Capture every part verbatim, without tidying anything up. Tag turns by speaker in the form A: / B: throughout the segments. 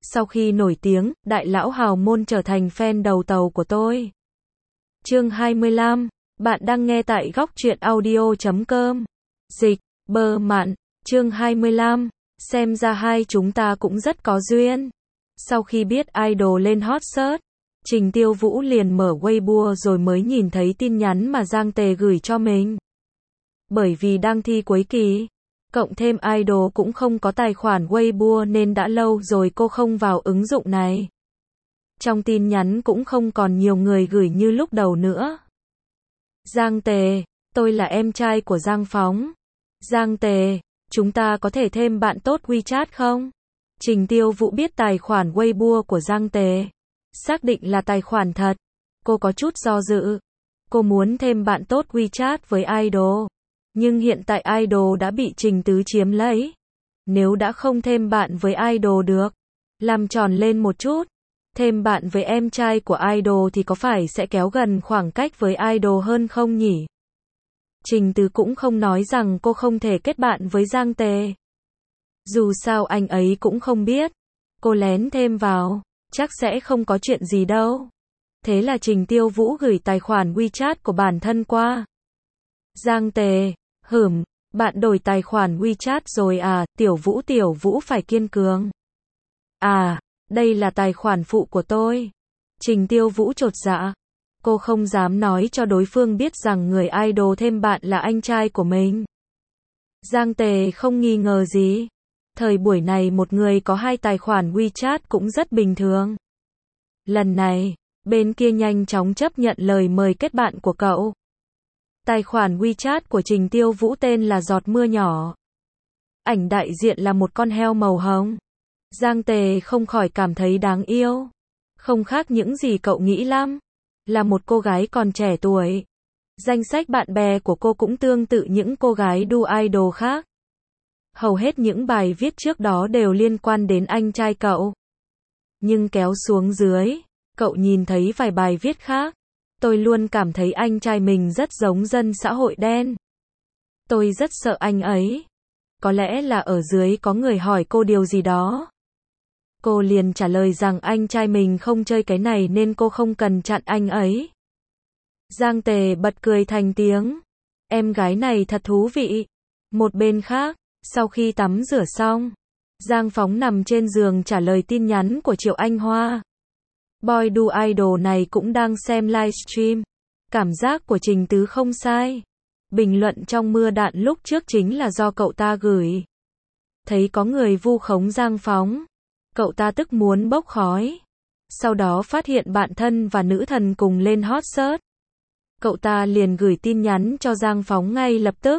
A: Sau khi nổi tiếng, đại lão hào môn trở thành fan đầu tàu của tôi. Chương hai mươi lăm, bạn đang nghe tại góc truyện audio chấm com. Dịch, bơ mạn, chương hai mươi lăm, xem ra hai chúng ta cũng rất có duyên. Sau khi biết idol lên hot search, Trình Tiêu Vũ liền mở Weibo rồi mới nhìn thấy tin nhắn mà Giang Tề gửi cho mình. Bởi vì đang thi cuối kỳ, cộng thêm idol cũng không có tài khoản Weibo nên đã lâu rồi cô không vào ứng dụng này. Trong tin nhắn cũng không còn nhiều người gửi như lúc đầu nữa. Giang Tề, tôi là em trai của Giang Phóng. Giang Tề, chúng ta có thể thêm bạn tốt WeChat không? Trình Tiêu Vũ biết tài khoản Weibo của Giang Tề, xác định là tài khoản thật. Cô có chút do dự. Cô muốn thêm bạn tốt WeChat với idol. Nhưng hiện tại idol đã bị Trình Tứ chiếm lấy. Nếu đã không thêm bạn với idol được, làm tròn lên một chút, thêm bạn với em trai của idol thì có phải sẽ kéo gần khoảng cách với idol hơn không nhỉ? Trình Tứ cũng không nói rằng cô không thể kết bạn với Giang Tề. Dù sao anh ấy cũng không biết. Cô lén thêm vào, chắc sẽ không có chuyện gì đâu. Thế là Trình Tiêu Vũ gửi tài khoản WeChat của bản thân qua. Giang Tề, hửm, bạn đổi tài khoản WeChat rồi à, Tiểu Vũ Tiểu Vũ phải kiên cường. À, đây là tài khoản phụ của tôi. Trình Tiêu Vũ chột dạ. Cô không dám nói cho đối phương biết rằng người idol thêm bạn là anh trai của mình. Giang Tề không nghi ngờ gì. Thời buổi này một người có hai tài khoản WeChat cũng rất bình thường. Lần này, bên kia nhanh chóng chấp nhận lời mời kết bạn của cậu. Tài khoản WeChat của Trình Tiêu Vũ tên là Giọt Mưa Nhỏ. Ảnh đại diện là một con heo màu hồng. Giang Tề không khỏi cảm thấy đáng yêu. Không khác những gì cậu nghĩ lắm. Là một cô gái còn trẻ tuổi. Danh sách bạn bè của cô cũng tương tự những cô gái đu idol khác. Hầu hết những bài viết trước đó đều liên quan đến anh trai cậu. Nhưng kéo xuống dưới, cậu nhìn thấy vài bài viết khác. Tôi luôn cảm thấy anh trai mình rất giống dân xã hội đen. Tôi rất sợ anh ấy. Có lẽ là ở dưới có người hỏi cô điều gì đó. Cô liền trả lời rằng anh trai mình không chơi cái này nên cô không cần chặn anh ấy. Giang Tề bật cười thành tiếng. Em gái này thật thú vị. Một bên khác, sau khi tắm rửa xong, Giang Phóng nằm trên giường trả lời tin nhắn của Triệu Anh Hoa. Boy đu idol này cũng đang xem livestream. Cảm giác của Trình Tứ không sai. Bình luận trong mưa đạn lúc trước chính là do cậu ta gửi. Thấy có người vu khống Giang Phóng, cậu ta tức muốn bốc khói. Sau đó phát hiện bạn thân và nữ thần cùng lên hot search. Cậu ta liền gửi tin nhắn cho Giang Phóng ngay lập tức.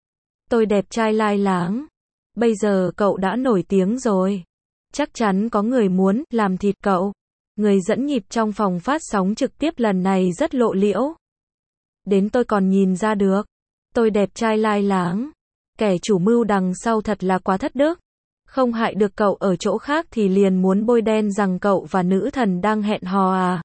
A: Tôi đẹp trai lai láng. Bây giờ cậu đã nổi tiếng rồi. Chắc chắn có người muốn làm thịt cậu. Người dẫn nhịp trong phòng phát sóng trực tiếp lần này rất lộ liễu. Đến tôi còn nhìn ra được. Tôi đẹp trai lai láng. Kẻ chủ mưu đằng sau thật là quá thất đức. Không hại được cậu ở chỗ khác thì liền muốn bôi đen rằng cậu và nữ thần đang hẹn hò à.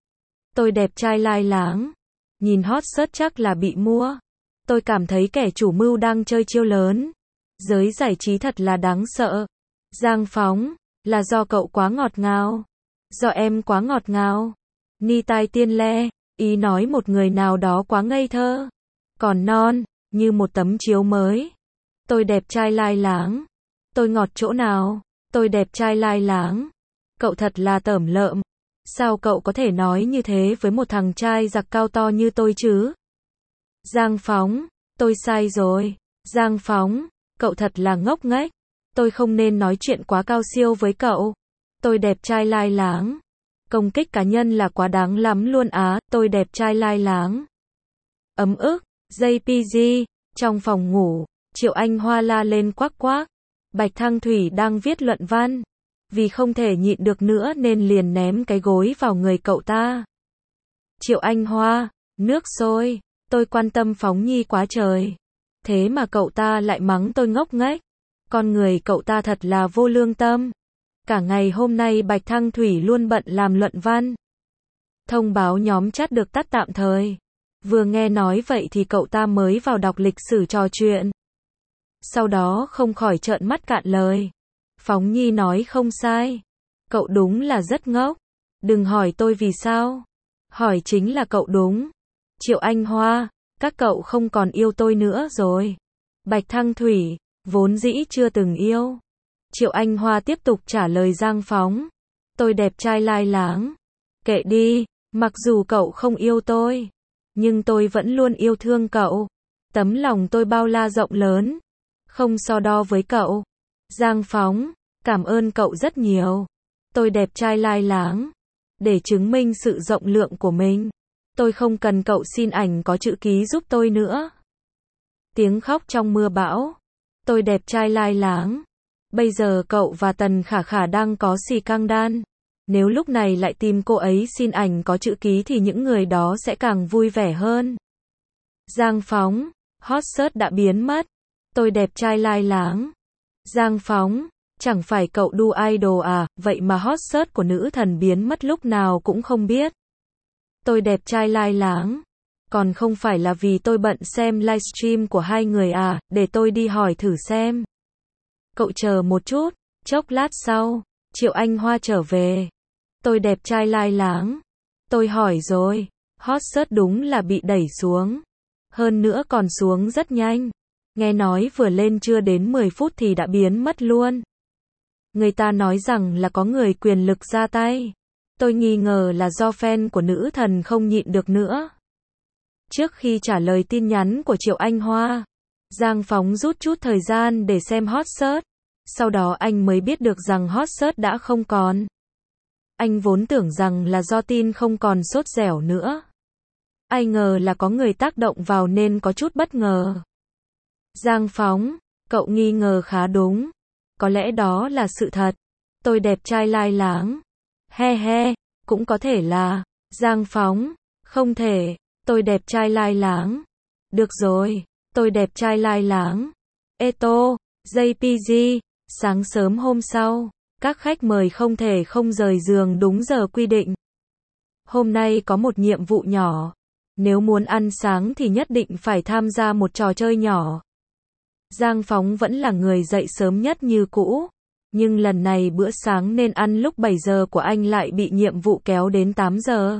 A: Tôi đẹp trai lai láng. Nhìn hot search chắc là bị mua. Tôi cảm thấy kẻ chủ mưu đang chơi chiêu lớn. Giới giải trí thật là đáng sợ. Giang Phóng, là do cậu quá ngọt ngào. Do em quá ngọt ngào. Ni tai tiên le, ý nói một người nào đó quá ngây thơ. Còn non, như một tấm chiếu mới. Tôi đẹp trai lai láng. Tôi ngọt chỗ nào? Tôi đẹp trai lai láng. Cậu thật là tởm lợm. Sao cậu có thể nói như thế với một thằng trai giặc cao to như tôi chứ? Giang Phóng, tôi sai rồi. Giang Phóng, cậu thật là ngốc nghếch. Tôi không nên nói chuyện quá cao siêu với cậu. Tôi đẹp trai lai láng. Công kích cá nhân là quá đáng lắm luôn á. Tôi đẹp trai lai láng. Ấm ức, gi pê giê, trong phòng ngủ, Triệu Anh Hoa la lên quắc quác. Bạch Thăng Thủy đang viết luận văn. Vì không thể nhịn được nữa nên liền ném cái gối vào người cậu ta. Triệu Anh Hoa, nước sôi. Tôi quan tâm Phóng Nhi quá trời. Thế mà cậu ta lại mắng tôi ngốc nghếch. Con người cậu ta thật là vô lương tâm. Cả ngày hôm nay Bạch Thăng Thủy luôn bận làm luận văn. Thông báo nhóm chat được tắt tạm thời. Vừa nghe nói vậy thì cậu ta mới vào đọc lịch sử trò chuyện. Sau đó không khỏi trợn mắt cạn lời. Phóng Nhi nói không sai. Cậu đúng là rất ngốc. Đừng hỏi tôi vì sao. Hỏi chính là cậu đúng. Triệu Anh Hoa, các cậu không còn yêu tôi nữa rồi. Bạch Thăng Thủy, vốn dĩ chưa từng yêu. Triệu Anh Hoa tiếp tục trả lời Giang Phóng. Tôi đẹp trai lai láng. Kệ đi, mặc dù cậu không yêu tôi, nhưng tôi vẫn luôn yêu thương cậu. Tấm lòng tôi bao la rộng lớn, không so đo với cậu. Giang Phóng, cảm ơn cậu rất nhiều. Tôi đẹp trai lai láng. Để chứng minh sự rộng lượng của mình, tôi không cần cậu xin ảnh có chữ ký giúp tôi nữa. Tiếng khóc trong mưa bão. Tôi đẹp trai lai láng. Bây giờ cậu và Tần Khả Khả đang có xì căng đan. Nếu lúc này lại tìm cô ấy xin ảnh có chữ ký thì những người đó sẽ càng vui vẻ hơn. Giang Phóng, hot search đã biến mất. Tôi đẹp trai lai láng. Giang Phóng, chẳng phải cậu đu idol à, vậy mà hot search của nữ thần biến mất lúc nào cũng không biết. Tôi đẹp trai lai láng. Còn không phải là vì tôi bận xem livestream của hai người à, để tôi đi hỏi thử xem. Cậu chờ một chút, chốc lát sau, Triệu Anh Hoa trở về. Tôi đẹp trai lai láng. Tôi hỏi rồi, hot search đúng là bị đẩy xuống. Hơn nữa còn xuống rất nhanh. Nghe nói vừa lên chưa đến mười phút thì đã biến mất luôn. Người ta nói rằng là có người quyền lực ra tay. Tôi nghi ngờ là do fan của nữ thần không nhịn được nữa. Trước khi trả lời tin nhắn của Triệu Anh Hoa, Giang Phóng rút chút thời gian để xem hot search. Sau đó anh mới biết được rằng hot search đã không còn. Anh vốn tưởng rằng là do tin không còn sốt dẻo nữa. Ai ngờ là có người tác động vào nên có chút bất ngờ. Giang Phóng, cậu nghi ngờ khá đúng. Có lẽ đó là sự thật. Tôi đẹp trai lai láng. He he, cũng có thể là. Giang Phóng, không thể. Tôi đẹp trai lai láng. Được rồi, tôi đẹp trai lai láng. Eto, gi pê giê, sáng sớm hôm sau, các khách mời không thể không rời giường đúng giờ quy định. Hôm nay có một nhiệm vụ nhỏ. Nếu muốn ăn sáng thì nhất định phải tham gia một trò chơi nhỏ. Giang Phóng vẫn là người dậy sớm nhất như cũ. Nhưng lần này bữa sáng nên ăn lúc bảy giờ của anh lại bị nhiệm vụ kéo đến tám giờ.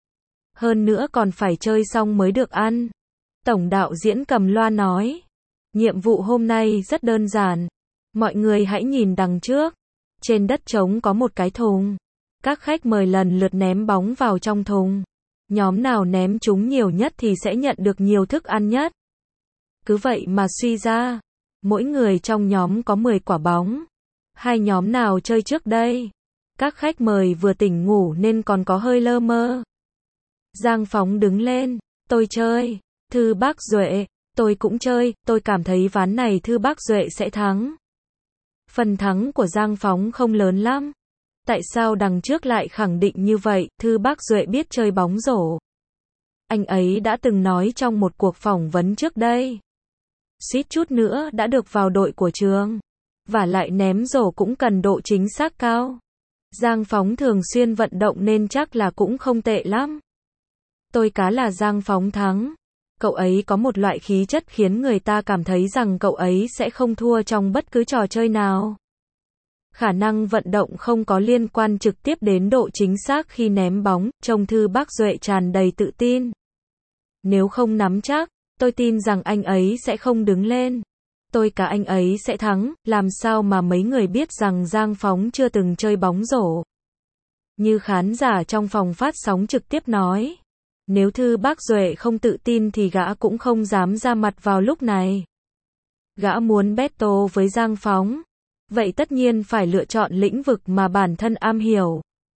A: Hơn nữa còn phải chơi xong mới được ăn. Tổng đạo diễn cầm loa nói. Nhiệm vụ hôm nay rất đơn giản. Mọi người hãy nhìn đằng trước. Trên đất trống có một cái thùng. Các khách mời lần lượt ném bóng vào trong thùng. Nhóm nào ném trúng nhiều nhất thì sẽ nhận được nhiều thức ăn nhất. Cứ vậy mà suy ra, mỗi người trong nhóm có mười quả bóng. Hai nhóm nào chơi trước đây? Các khách mời vừa tỉnh ngủ nên còn có hơi lơ mơ. Giang Phóng đứng lên. Tôi chơi. Thư Bác Duệ. Tôi cũng chơi. Tôi cảm thấy ván này Thư Bác Duệ sẽ thắng. Phần thắng của Giang Phóng không lớn lắm. Tại sao đằng trước lại khẳng định như vậy? Thư Bác Duệ biết chơi bóng rổ. Anh ấy đã từng nói trong một cuộc phỏng vấn trước đây. Suýt chút nữa đã được vào đội của trường. Và lại ném rổ cũng cần độ chính xác cao. Giang Phóng thường xuyên vận động nên chắc là cũng không tệ lắm. Tôi cá là Giang Phóng thắng. Cậu ấy có một loại khí chất khiến người ta cảm thấy rằng cậu ấy sẽ không thua trong bất cứ trò chơi nào. Khả năng vận động không có liên quan trực tiếp đến độ chính xác khi ném bóng, trông Thư Bác Duệ tràn đầy tự tin. Nếu không nắm chắc, tôi tin rằng anh ấy sẽ không đứng lên. Tôi cả anh ấy sẽ thắng, làm sao mà mấy người biết rằng Giang Phóng chưa từng chơi bóng rổ. Như khán giả trong phòng phát sóng trực tiếp nói. Nếu Thư Bác Duệ không tự tin thì gã cũng không dám ra mặt vào lúc này. Gã muốn battle với Giang Phóng. Vậy tất nhiên phải lựa chọn lĩnh vực mà bản thân am hiểu.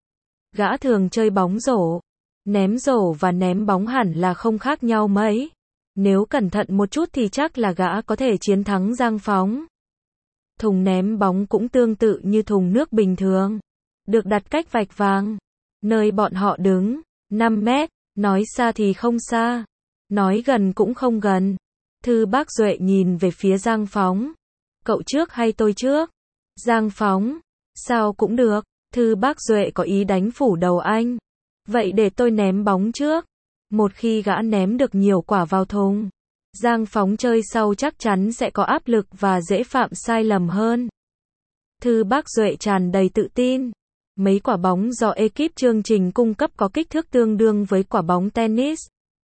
A: Gã thường chơi bóng rổ. Ném rổ và ném bóng hẳn là không khác nhau mấy. Nếu cẩn thận một chút thì chắc là gã có thể chiến thắng Giang Phóng. Thùng ném bóng cũng tương tự như thùng nước bình thường. Được đặt cách vạch vàng. Nơi bọn họ đứng, năm mét, nói xa thì không xa. Nói gần cũng không gần. Thư Bác Duệ nhìn về phía Giang Phóng. Cậu trước hay tôi trước? Giang Phóng. Sao cũng được. Thư Bác Duệ có ý đánh phủ đầu anh. Vậy để tôi ném bóng trước. Một khi gã ném được nhiều quả vào thùng, Giang Phóng chơi sau chắc chắn sẽ có áp lực và dễ phạm sai lầm hơn. Thư Bác Duệ tràn đầy tự tin. Mấy quả bóng do ekip chương trình cung cấp có kích thước tương đương với quả bóng tennis.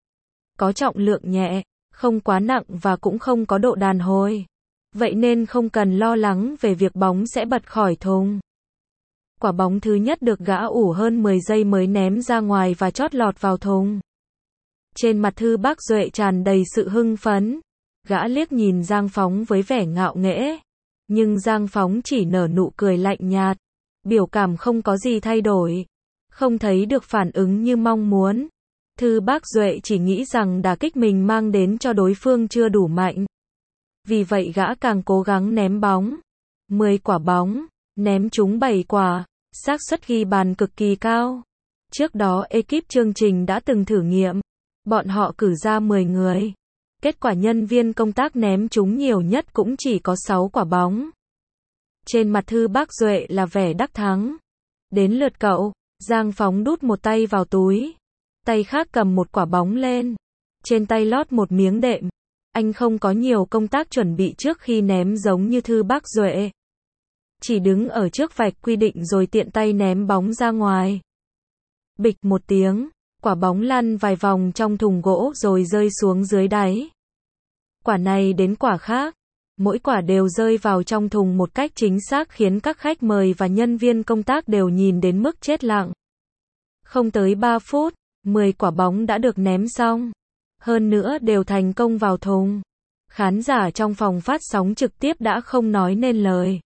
A: Có trọng lượng nhẹ, không quá nặng và cũng không có độ đàn hồi. Vậy nên không cần lo lắng về việc bóng sẽ bật khỏi thùng. Quả bóng thứ nhất được gã ủ hơn mười giây mới ném ra ngoài và chót lọt vào thùng. Trên mặt Thư Bác Duệ tràn đầy sự hưng phấn. Gã liếc nhìn Giang Phóng với vẻ ngạo nghễ. Nhưng Giang Phóng chỉ nở nụ cười lạnh nhạt. Biểu cảm không có gì thay đổi. Không thấy được phản ứng như mong muốn. Thư Bác Duệ chỉ nghĩ rằng đả kích mình mang đến cho đối phương chưa đủ mạnh. Vì vậy gã càng cố gắng ném bóng. mười quả bóng, ném trúng bảy quả, xác suất ghi bàn cực kỳ cao. Trước đó ekip chương trình đã từng thử nghiệm. Bọn họ cử ra mười người. Kết quả nhân viên công tác ném trúng nhiều nhất cũng chỉ có sáu quả bóng. Trên mặt Thư Bác Duệ là vẻ đắc thắng. Đến lượt cậu, Giang Phóng đút một tay vào túi. Tay khác cầm một quả bóng lên. Trên tay lót một miếng đệm. Anh không có nhiều công tác chuẩn bị trước khi ném giống như Thư Bác Duệ. Chỉ đứng ở trước vạch quy định rồi tiện tay ném bóng ra ngoài. Bịch một tiếng, quả bóng lăn vài vòng trong thùng gỗ rồi rơi xuống dưới đáy. Quả này đến quả khác. Mỗi quả đều rơi vào trong thùng một cách chính xác khiến các khách mời và nhân viên công tác đều nhìn đến mức chết lặng. Không tới ba phút, mười quả bóng đã được ném xong. Hơn nữa đều thành công vào thùng. Khán giả trong phòng phát sóng trực tiếp đã không nói nên lời.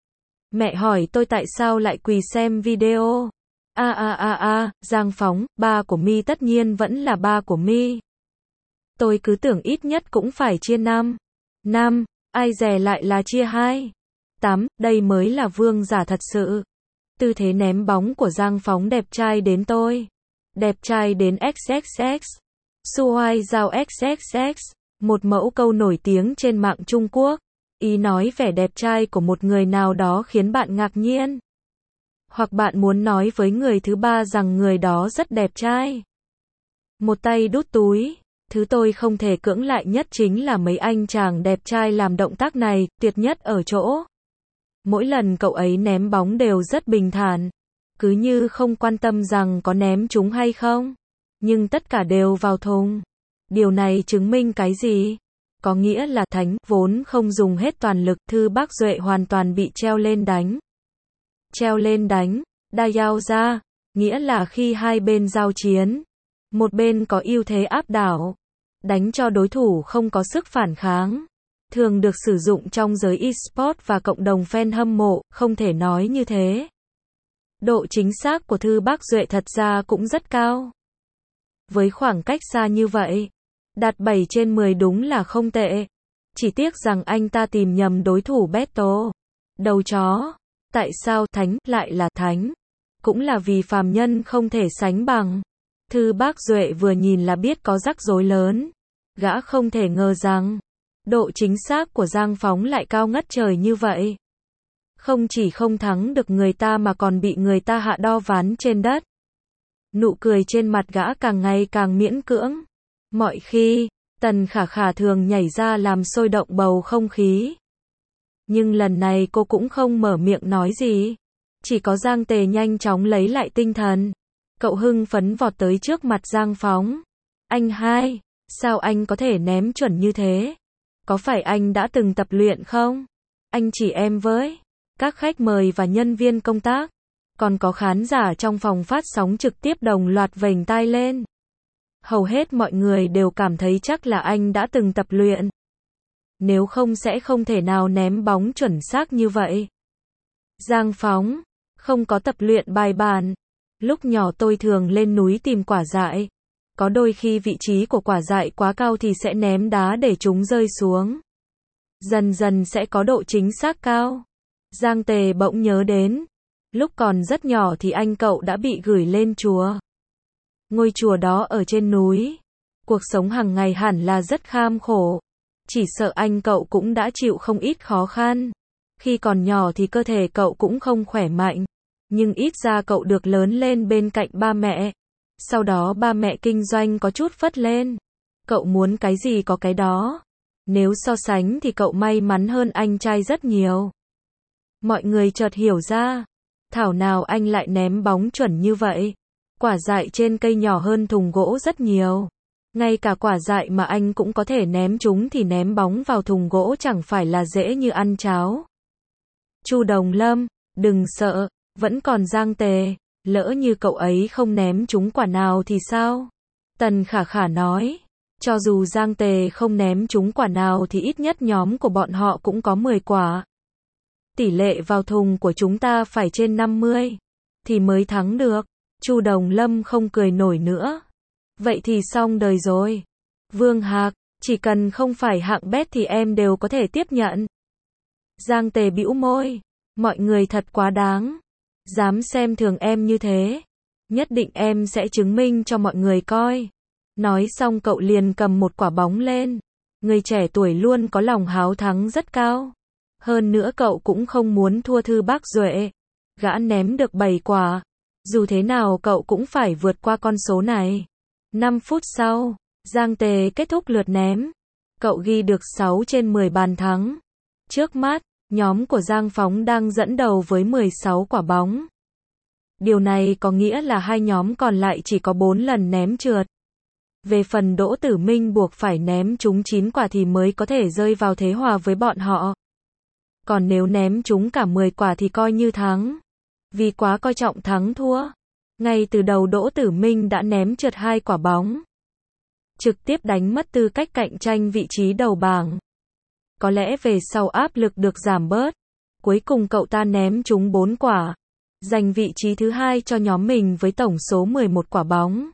A: Mẹ hỏi tôi tại sao lại quỳ xem video. A a a a, Giang Phóng, ba của mi tất nhiên vẫn là ba của mi. Tôi cứ tưởng ít nhất cũng phải chia năm. Năm, ai dè lại là chia hai. Tám, đây mới là vương giả thật sự. Tư thế ném bóng của Giang Phóng đẹp trai đến tôi. Đẹp trai đến ích ích ích. Suai Giao ích ích ích. Một mẫu câu nổi tiếng trên mạng Trung Quốc. Ý nói vẻ đẹp trai của một người nào đó khiến bạn ngạc nhiên. Hoặc bạn muốn nói với người thứ ba rằng người đó rất đẹp trai. Một tay đút túi. Thứ tôi không thể cưỡng lại nhất chính là mấy anh chàng đẹp trai làm động tác này, tuyệt nhất ở chỗ. Mỗi lần cậu ấy ném bóng đều rất bình thản. Cứ như không quan tâm rằng có ném trúng hay không. Nhưng tất cả đều vào thùng. Điều này chứng minh cái gì? Có nghĩa là thánh vốn không dùng hết toàn lực, Thư Bác Duệ hoàn toàn bị treo lên đánh. Treo lên đánh, đa giao ra, nghĩa là khi hai bên giao chiến, một bên có ưu thế áp đảo, đánh cho đối thủ không có sức phản kháng. Thường được sử dụng trong giới e-sport và cộng đồng fan hâm mộ, không thể nói như thế. Độ chính xác của Thư Bác Duệ thật ra cũng rất cao. Với khoảng cách xa như vậy, đạt bảy trên mười đúng là không tệ. Chỉ tiếc rằng anh ta tìm nhầm đối thủ Beto. Đầu chó. Tại sao thánh lại là thánh? Cũng là vì phàm nhân không thể sánh bằng. Thư Bác Duệ vừa nhìn là biết có rắc rối lớn. Gã không thể ngờ rằng độ chính xác của Giang Phóng lại cao ngất trời như vậy. Không chỉ không thắng được người ta mà còn bị người ta hạ đo ván trên đất. Nụ cười trên mặt gã càng ngày càng miễn cưỡng. Mọi khi, Tần Khả Khả thường nhảy ra làm sôi động bầu không khí. Nhưng lần này cô cũng không mở miệng nói gì. Chỉ có Giang Tề nhanh chóng lấy lại tinh thần. Cậu hưng phấn vọt tới trước mặt Giang Phóng. Anh hai, sao anh có thể ném chuẩn như thế? Có phải anh đã từng tập luyện không? Anh chỉ em với các khách mời và nhân viên công tác. Còn có khán giả trong phòng phát sóng trực tiếp đồng loạt vểnh tai lên. Hầu hết mọi người đều cảm thấy chắc là anh đã từng tập luyện. Nếu không sẽ không thể nào ném bóng chuẩn xác như vậy. Giang Phóng, không có tập luyện bài bản. Lúc nhỏ tôi thường lên núi tìm quả dại. Có đôi khi vị trí của quả dại quá cao thì sẽ ném đá để chúng rơi xuống. Dần dần sẽ có độ chính xác cao. Giang Tề bỗng nhớ đến. Lúc còn rất nhỏ thì anh cậu đã bị gửi lên chùa. Ngôi chùa đó ở trên núi. Cuộc sống hàng ngày hẳn là rất kham khổ. Chỉ sợ anh cậu cũng đã chịu không ít khó khăn. Khi còn nhỏ thì cơ thể cậu cũng không khỏe mạnh. Nhưng ít ra cậu được lớn lên bên cạnh ba mẹ. Sau đó ba mẹ kinh doanh có chút phất lên. Cậu muốn cái gì có cái đó. Nếu so sánh thì cậu may mắn hơn anh trai rất nhiều. Mọi người chợt hiểu ra. Thảo nào anh lại ném bóng chuẩn như vậy. Quả dại trên cây nhỏ hơn thùng gỗ rất nhiều. Ngay cả quả dại mà anh cũng có thể ném chúng thì ném bóng vào thùng gỗ chẳng phải là dễ như ăn cháo. Chu Đồng Lâm, đừng sợ, vẫn còn Giang Tề, lỡ như cậu ấy không ném chúng quả nào thì sao? Tần Khả Khả nói, cho dù Giang Tề không ném chúng quả nào thì ít nhất nhóm của bọn họ cũng có mười quả. Tỷ lệ vào thùng của chúng ta phải trên năm mươi, thì mới thắng được. Chu Đồng Lâm không cười nổi nữa. Vậy thì xong đời rồi. Vương Hạc, chỉ cần không phải hạng bét thì em đều có thể tiếp nhận. Giang Tề bĩu môi, mọi người thật quá đáng. Dám xem thường em như thế. Nhất định em sẽ chứng minh cho mọi người coi. Nói xong cậu liền cầm một quả bóng lên. Người trẻ tuổi luôn có lòng háo thắng rất cao. Hơn nữa cậu cũng không muốn thua Thư Bác Duệ. Gã ném được bảy quả. Dù thế nào cậu cũng phải vượt qua con số này. năm phút sau, Giang Tề kết thúc lượt ném. Cậu ghi được sáu trên mười bàn thắng. Trước mắt, nhóm của Giang Phóng đang dẫn đầu với mười sáu quả bóng. Điều này có nghĩa là hai nhóm còn lại chỉ có bốn lần ném trượt. Về phần Đỗ Tử Minh buộc phải ném trúng chín quả thì mới có thể rơi vào thế hòa với bọn họ. Còn nếu ném trúng cả mười quả thì coi như thắng. Vì quá coi trọng thắng thua. Ngay từ đầu Đỗ Tử Minh đã ném trượt hai quả bóng. Trực tiếp đánh mất tư cách cạnh tranh vị trí đầu bảng. Có lẽ về sau áp lực được giảm bớt. Cuối cùng cậu ta ném trúng bốn quả. Giành vị trí thứ hai cho nhóm mình với tổng số mười một quả bóng.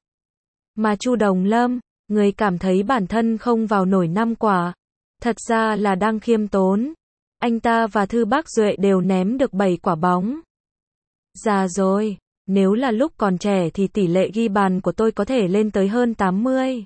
A: Mà Chu Đồng Lâm, người cảm thấy bản thân không vào nổi năm quả. Thật ra là đang khiêm tốn. Anh ta và Thư Bác Duệ đều ném được bảy quả bóng. Già rồi, nếu là lúc còn trẻ thì tỷ lệ ghi bàn của tôi có thể lên tới hơn tám mươi.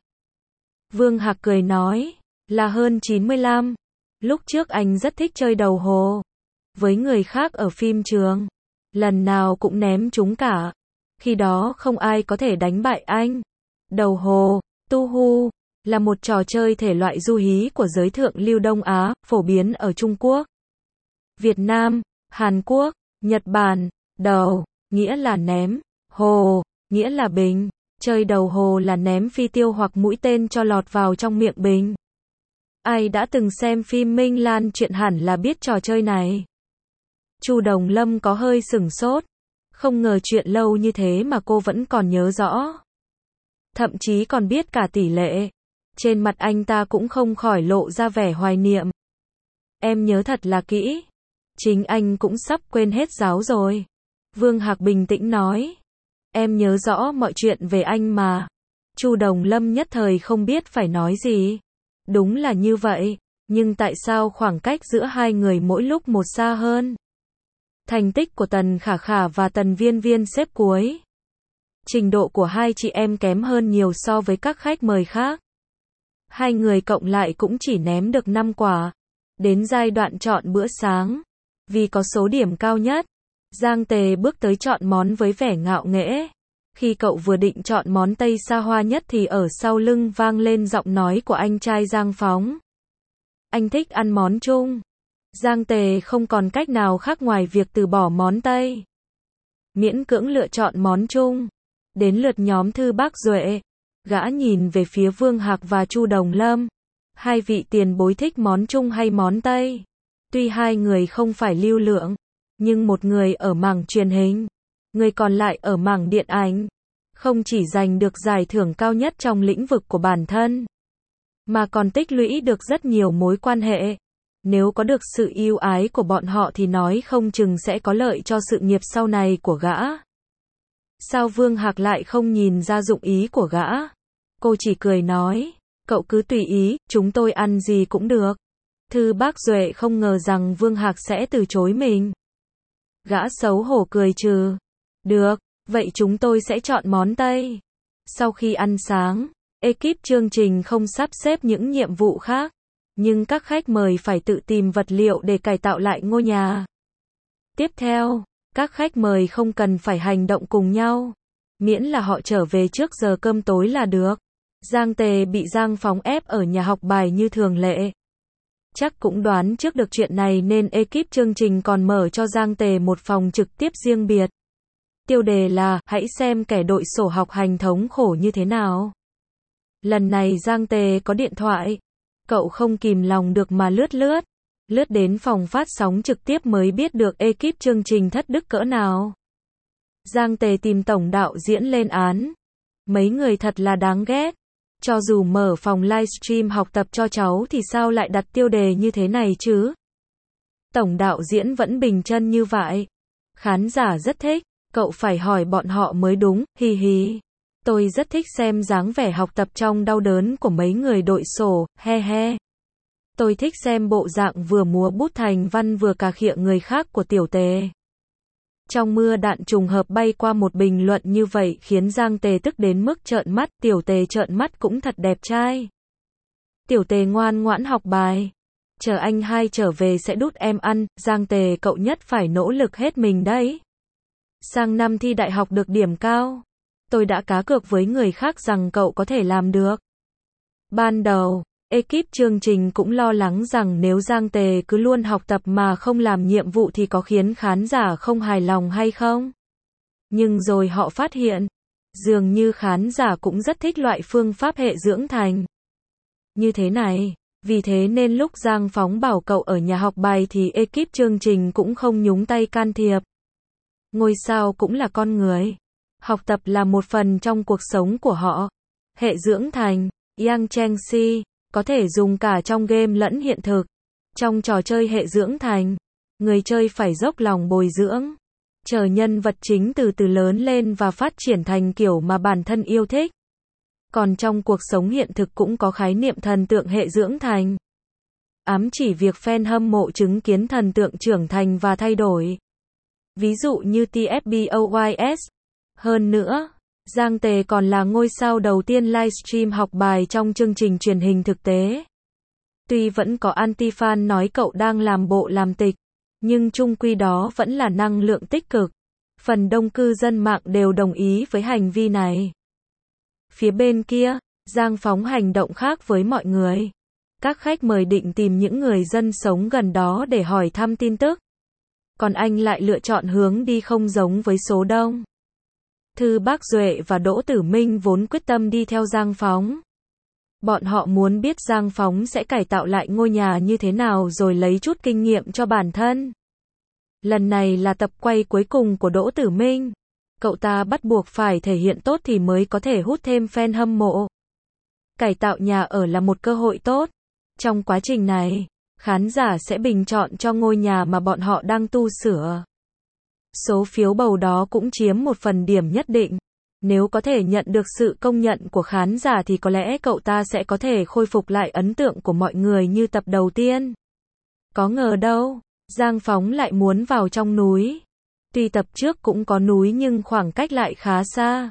A: Vương Hạc cười nói, là hơn chín mươi lăm. Lúc trước anh rất thích chơi đầu hồ. Với người khác ở phim trường, lần nào cũng ném trúng cả. Khi đó không ai có thể đánh bại anh. Đầu hồ, tu hu, là một trò chơi thể loại du hí của giới thượng lưu Đông Á, phổ biến ở Trung Quốc, Việt Nam, Hàn Quốc, Nhật Bản. Đầu, nghĩa là ném, hồ, nghĩa là bình. Chơi đầu hồ là ném phi tiêu hoặc mũi tên cho lọt vào trong miệng bình. Ai đã từng xem phim Minh Lan truyện hẳn là biết trò chơi này. Chu Đồng Lâm có hơi sửng sốt. Không ngờ chuyện lâu như thế mà cô vẫn còn nhớ rõ. Thậm chí còn biết cả tỷ lệ. Trên mặt anh ta cũng không khỏi lộ ra vẻ hoài niệm. Em nhớ thật là kỹ. Chính anh cũng sắp quên hết giáo rồi. Vương Hạc bình tĩnh nói. Em nhớ rõ mọi chuyện về anh mà. Chu Đồng Lâm nhất thời không biết phải nói gì. Đúng là như vậy. Nhưng tại sao khoảng cách giữa hai người mỗi lúc một xa hơn? Thành tích của Tần Khả Khả và Tần Viên Viên xếp cuối. Trình độ của hai chị em kém hơn nhiều so với các khách mời khác. Hai người cộng lại cũng chỉ ném được năm quả. Đến giai đoạn chọn bữa sáng, vì có số điểm cao nhất, Giang Tề bước tới chọn món với vẻ ngạo nghễ. Khi cậu vừa định chọn món Tây xa hoa nhất thì ở sau lưng vang lên giọng nói của anh trai Giang Phóng. Anh thích ăn món Trung. Giang Tề không còn cách nào khác ngoài việc từ bỏ món Tây. Miễn cưỡng lựa chọn món Trung. Đến lượt nhóm Thư Bác Duệ. Gã nhìn về phía Vương Hạc và Chu Đồng Lâm. Hai vị tiền bối thích món Trung hay món Tây? Tuy hai người không phải lưu lượng, nhưng một người ở mảng truyền hình, người còn lại ở mảng điện ảnh. Không chỉ giành được giải thưởng cao nhất trong lĩnh vực của bản thân, mà còn tích lũy được rất nhiều mối quan hệ. Nếu có được sự yêu ái của bọn họ thì nói không chừng sẽ có lợi cho sự nghiệp sau này của gã. Sao Vương Hạc lại không nhìn ra dụng ý của gã? Cô chỉ cười nói, cậu cứ tùy ý, chúng tôi ăn gì cũng được. Thư Bác Duệ không ngờ rằng Vương Hạc sẽ từ chối mình. Gã xấu hổ cười trừ. Được, vậy chúng tôi sẽ chọn món Tây. Sau khi ăn sáng, ekip chương trình không sắp xếp những nhiệm vụ khác, nhưng các khách mời phải tự tìm vật liệu để cải tạo lại ngôi nhà. Tiếp theo, các khách mời không cần phải hành động cùng nhau, miễn là họ trở về trước giờ cơm tối là được. Giang Tề bị Giang Phóng ép ở nhà học bài như thường lệ. Chắc cũng đoán trước được chuyện này nên ekip chương trình còn mở cho Giang Tề một phòng trực tiếp riêng biệt. Tiêu đề là, hãy xem kẻ đội sổ học hành thống khổ như thế nào. Lần này Giang Tề có điện thoại. Cậu không kìm lòng được mà lướt lướt. Lướt đến phòng phát sóng trực tiếp mới biết được ekip chương trình thất đức cỡ nào. Giang Tề tìm tổng đạo diễn lên án. Mấy người thật là đáng ghét. Cho dù mở phòng livestream học tập cho cháu thì sao lại đặt tiêu đề như thế này chứ? Tổng đạo diễn vẫn bình chân như vậy. Khán giả rất thích. Cậu phải hỏi bọn họ mới đúng, hi hi. Tôi rất thích xem dáng vẻ học tập trong đau đớn của mấy người đội sổ, he he. Tôi thích xem bộ dạng vừa múa bút thành văn vừa cà khịa người khác của Tiểu Tề. Trong mưa đạn trùng hợp bay qua một bình luận như vậy khiến Giang Tề tức đến mức trợn mắt, Tiểu Tề trợn mắt cũng thật đẹp trai. Tiểu Tề ngoan ngoãn học bài. Chờ anh hai trở về sẽ đút em ăn, Giang Tề cậu nhất phải nỗ lực hết mình đấy. Sang năm thi đại học được điểm cao. Tôi đã cá cược với người khác rằng cậu có thể làm được. Ban đầu, ekip chương trình cũng lo lắng rằng nếu Giang Tề cứ luôn học tập mà không làm nhiệm vụ thì có khiến khán giả không hài lòng hay không. Nhưng rồi họ phát hiện, dường như khán giả cũng rất thích loại phương pháp hệ dưỡng thành như thế này. Vì thế nên lúc Giang Phóng bảo cậu ở nhà học bài thì ekip chương trình cũng không nhúng tay can thiệp. Ngôi sao cũng là con người. Học tập là một phần trong cuộc sống của họ. Hệ dưỡng thành, Yang Chengxi, có thể dùng cả trong game lẫn hiện thực. Trong trò chơi hệ dưỡng thành, người chơi phải dốc lòng bồi dưỡng, chờ nhân vật chính từ từ lớn lên và phát triển thành kiểu mà bản thân yêu thích. Còn trong cuộc sống hiện thực cũng có khái niệm thần tượng hệ dưỡng thành. Ám chỉ việc fan hâm mộ chứng kiến thần tượng trưởng thành và thay đổi. Ví dụ như tê ép boys. Hơn nữa, Giang Tề còn là ngôi sao đầu tiên livestream học bài trong chương trình truyền hình thực tế. Tuy vẫn có anti-fan nói cậu đang làm bộ làm tịch, nhưng chung quy đó vẫn là năng lượng tích cực. Phần đông cư dân mạng đều đồng ý với hành vi này. Phía bên kia, Giang Phóng hành động khác với mọi người. Các khách mời định tìm những người dân sống gần đó để hỏi thăm tin tức. Còn anh lại lựa chọn hướng đi không giống với số đông. Thư Bác Duệ và Đỗ Tử Minh vốn quyết tâm đi theo Giang Phóng. Bọn họ muốn biết Giang Phóng sẽ cải tạo lại ngôi nhà như thế nào rồi lấy chút kinh nghiệm cho bản thân. Lần này là tập quay cuối cùng của Đỗ Tử Minh. Cậu ta bắt buộc phải thể hiện tốt thì mới có thể hút thêm fan hâm mộ. Cải tạo nhà ở là một cơ hội tốt. Trong quá trình này, khán giả sẽ bình chọn cho ngôi nhà mà bọn họ đang tu sửa. Số phiếu bầu đó cũng chiếm một phần điểm nhất định. Nếu có thể nhận được sự công nhận của khán giả thì có lẽ cậu ta sẽ có thể khôi phục lại ấn tượng của mọi người như tập đầu tiên. Có ngờ đâu, Giang Phóng lại muốn vào trong núi. Tuy tập trước cũng có núi nhưng khoảng cách lại khá xa.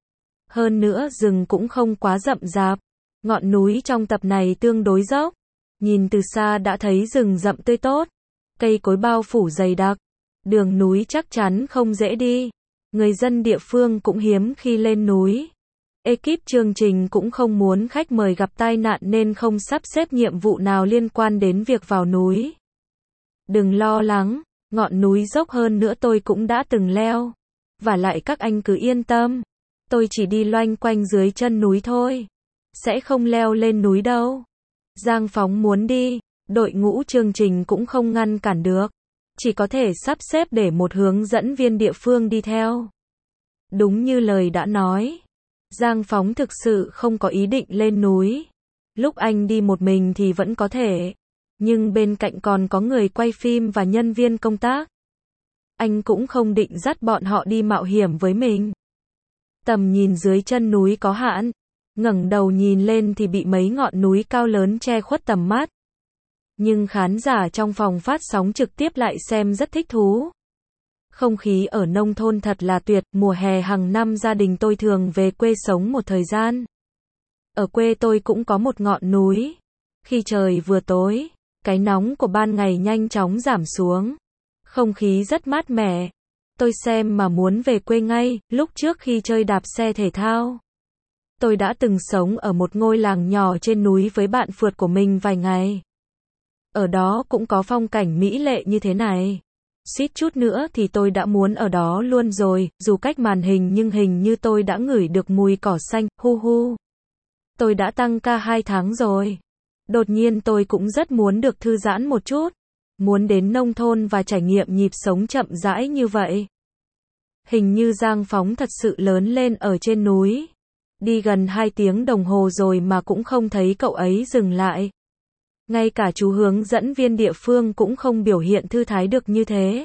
A: Hơn nữa rừng cũng không quá rậm rạp. Ngọn núi trong tập này tương đối dốc. Nhìn từ xa đã thấy rừng rậm tươi tốt. Cây cối bao phủ dày đặc. Đường núi chắc chắn không dễ đi. Người dân địa phương cũng hiếm khi lên núi. Ekip chương trình cũng không muốn khách mời gặp tai nạn nên không sắp xếp nhiệm vụ nào liên quan đến việc vào núi. Đừng lo lắng, ngọn núi dốc hơn nữa tôi cũng đã từng leo. Và lại các anh cứ yên tâm. Tôi chỉ đi loanh quanh dưới chân núi thôi. Sẽ không leo lên núi đâu. Giang Phóng muốn đi, đội ngũ chương trình cũng không ngăn cản được. Chỉ có thể sắp xếp để một hướng dẫn viên địa phương đi theo. Đúng như lời đã nói, Giang Phóng thực sự không có ý định lên núi. Lúc anh đi một mình thì vẫn có thể, nhưng bên cạnh còn có người quay phim và nhân viên công tác. Anh cũng không định dắt bọn họ đi mạo hiểm với mình. Tầm nhìn dưới chân núi có hạn, ngẩng đầu nhìn lên thì bị mấy ngọn núi cao lớn che khuất tầm mắt. Nhưng khán giả trong phòng phát sóng trực tiếp lại xem rất thích thú. Không khí ở nông thôn thật là tuyệt, mùa hè hàng năm gia đình tôi thường về quê sống một thời gian. Ở quê tôi cũng có một ngọn núi. Khi trời vừa tối, cái nóng của ban ngày nhanh chóng giảm xuống. Không khí rất mát mẻ. Tôi xem mà muốn về quê ngay, lúc trước khi chơi đạp xe thể thao. Tôi đã từng sống ở một ngôi làng nhỏ trên núi với bạn phượt của mình vài ngày. ở đó cũng có phong cảnh mỹ lệ như thế này. Suýt chút nữa thì tôi đã muốn ở đó luôn rồi, dù cách màn hình nhưng hình như tôi đã ngửi được mùi cỏ xanh, hu hu. Tôi đã tăng ca hai tháng rồi. Đột nhiên tôi cũng rất muốn được thư giãn một chút. Muốn đến nông thôn và trải nghiệm nhịp sống chậm rãi như vậy. Hình như Giang Phóng thật sự lớn lên ở trên núi. Đi gần hai tiếng đồng hồ rồi mà cũng không thấy cậu ấy dừng lại. Ngay cả chú hướng dẫn viên địa phương cũng không biểu hiện thư thái được như thế.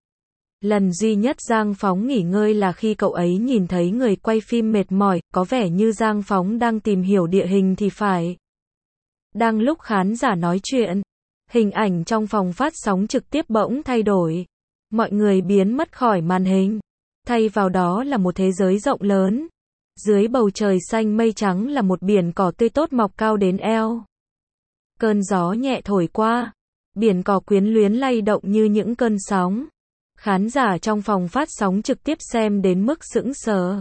A: Lần duy nhất Giang Phóng nghỉ ngơi là khi cậu ấy nhìn thấy người quay phim mệt mỏi, có vẻ như Giang Phóng đang tìm hiểu địa hình thì phải. Đang lúc khán giả nói chuyện, hình ảnh trong phòng phát sóng trực tiếp bỗng thay đổi. Mọi người biến mất khỏi màn hình. Thay vào đó là một thế giới rộng lớn. Dưới bầu trời xanh mây trắng là một biển cỏ tươi tốt mọc cao đến eo. Cơn gió nhẹ thổi qua. Biển cỏ quyến luyến lay động như những cơn sóng. Khán giả trong phòng phát sóng trực tiếp xem đến mức sững sờ.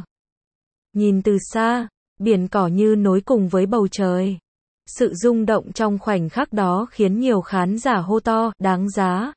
A: Nhìn từ xa, biển cỏ như nối cùng với bầu trời. Sự rung động trong khoảnh khắc đó khiến nhiều khán giả hô to, đáng giá.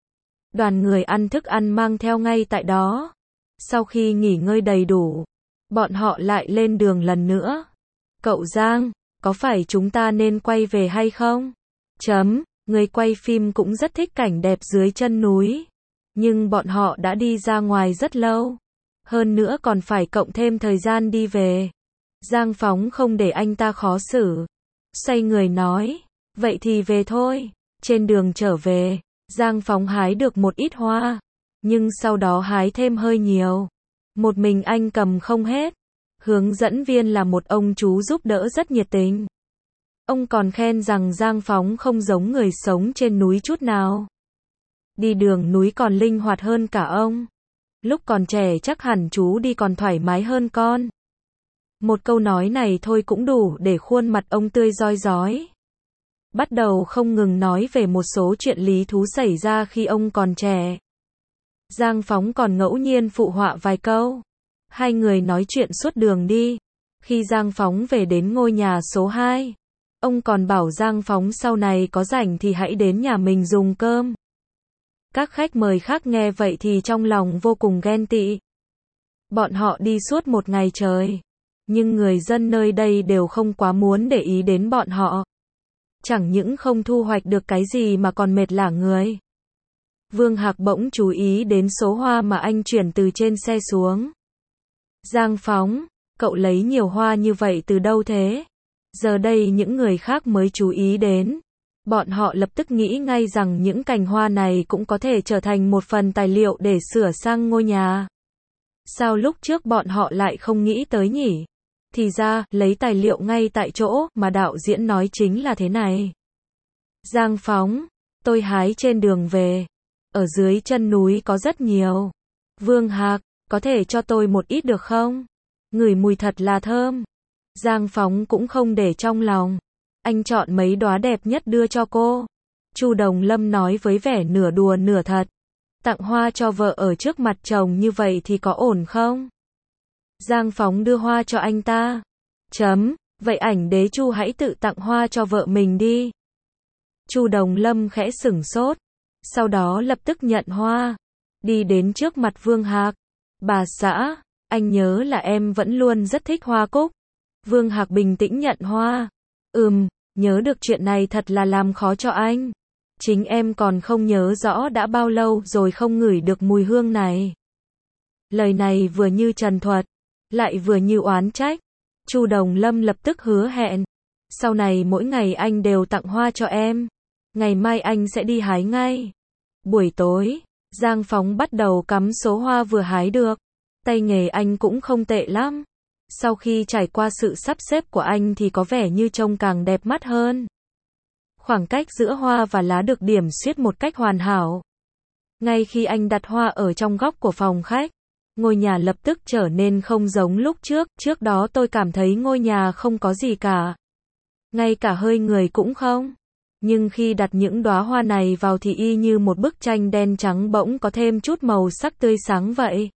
A: Đoàn người ăn thức ăn mang theo ngay tại đó. Sau khi nghỉ ngơi đầy đủ, bọn họ lại lên đường lần nữa. Cậu Giang, có phải chúng ta nên quay về hay không? Chấm, người quay phim cũng rất thích cảnh đẹp dưới chân núi. Nhưng bọn họ đã đi ra ngoài rất lâu. Hơn nữa còn phải cộng thêm thời gian đi về. Giang Phóng không để anh ta khó xử. Xoay người nói, vậy thì về thôi. Trên đường trở về, Giang Phóng hái được một ít hoa. Nhưng sau đó hái thêm hơi nhiều. Một mình anh cầm không hết. Hướng dẫn viên là một ông chú giúp đỡ rất nhiệt tình. Ông còn khen rằng Giang Phóng không giống người sống trên núi chút nào. Đi đường núi còn linh hoạt hơn cả ông. Lúc còn trẻ chắc hẳn chú đi còn thoải mái hơn con. Một câu nói này thôi cũng đủ để khuôn mặt ông tươi rói rói. Bắt đầu không ngừng nói về một số chuyện lý thú xảy ra khi ông còn trẻ. Giang Phóng còn ngẫu nhiên phụ họa vài câu. Hai người nói chuyện suốt đường đi. Khi Giang Phóng về đến ngôi nhà số hai, ông còn bảo Giang Phóng sau này có rảnh thì hãy đến nhà mình dùng cơm. Các khách mời khác nghe vậy thì trong lòng vô cùng ghen tị. Bọn họ đi suốt một ngày trời. Nhưng người dân nơi đây đều không quá muốn để ý đến bọn họ. Chẳng những không thu hoạch được cái gì mà còn mệt lả người. Vương Hạc bỗng chú ý đến số hoa mà anh chuyển từ trên xe xuống. Giang Phóng, cậu lấy nhiều hoa như vậy từ đâu thế? Giờ đây những người khác mới chú ý đến. Bọn họ lập tức nghĩ ngay rằng những cành hoa này cũng có thể trở thành một phần tài liệu để sửa sang ngôi nhà. Sao lúc trước bọn họ lại không nghĩ tới nhỉ? Thì ra, lấy tài liệu ngay tại chỗ mà đạo diễn nói chính là thế này. Giang Phóng, tôi hái trên đường về. Ở dưới chân núi có rất nhiều. Vương Hạc, có thể cho tôi một ít được không? Ngửi mùi thật là thơm. Giang Phóng cũng không để trong lòng. Anh chọn mấy đóa đẹp nhất đưa cho cô. Chu Đồng Lâm nói với vẻ nửa đùa nửa thật. Tặng hoa cho vợ ở trước mặt chồng như vậy thì có ổn không? Giang Phóng đưa hoa cho anh ta. Chấm, vậy ảnh đế Chu hãy tự tặng hoa cho vợ mình đi. Chu Đồng Lâm khẽ sửng sốt. Sau đó lập tức nhận hoa. Đi đến trước mặt Vương Hạc. Bà xã, anh nhớ là em vẫn luôn rất thích hoa cúc. Vương Hạc bình tĩnh nhận hoa. Ừm, nhớ được chuyện này thật là làm khó cho anh. Chính em còn không nhớ rõ đã bao lâu rồi không ngửi được mùi hương này. Lời này vừa như trần thuật, lại vừa như oán trách. Chu Đồng Lâm lập tức hứa hẹn. Sau này mỗi ngày anh đều tặng hoa cho em. Ngày mai anh sẽ đi hái ngay. Buổi tối, Giang Phóng bắt đầu cắm số hoa vừa hái được. Tay nghề anh cũng không tệ lắm. Sau khi trải qua sự sắp xếp của anh thì có vẻ như trông càng đẹp mắt hơn. Khoảng cách giữa hoa và lá được điểm xuyết một cách hoàn hảo. Ngay khi anh đặt hoa ở trong góc của phòng khách, ngôi nhà lập tức trở nên không giống lúc trước. Trước đó tôi cảm thấy ngôi nhà không có gì cả. Ngay cả hơi người cũng không. Nhưng khi đặt những đóa hoa này vào thì y như một bức tranh đen trắng bỗng có thêm chút màu sắc tươi sáng vậy.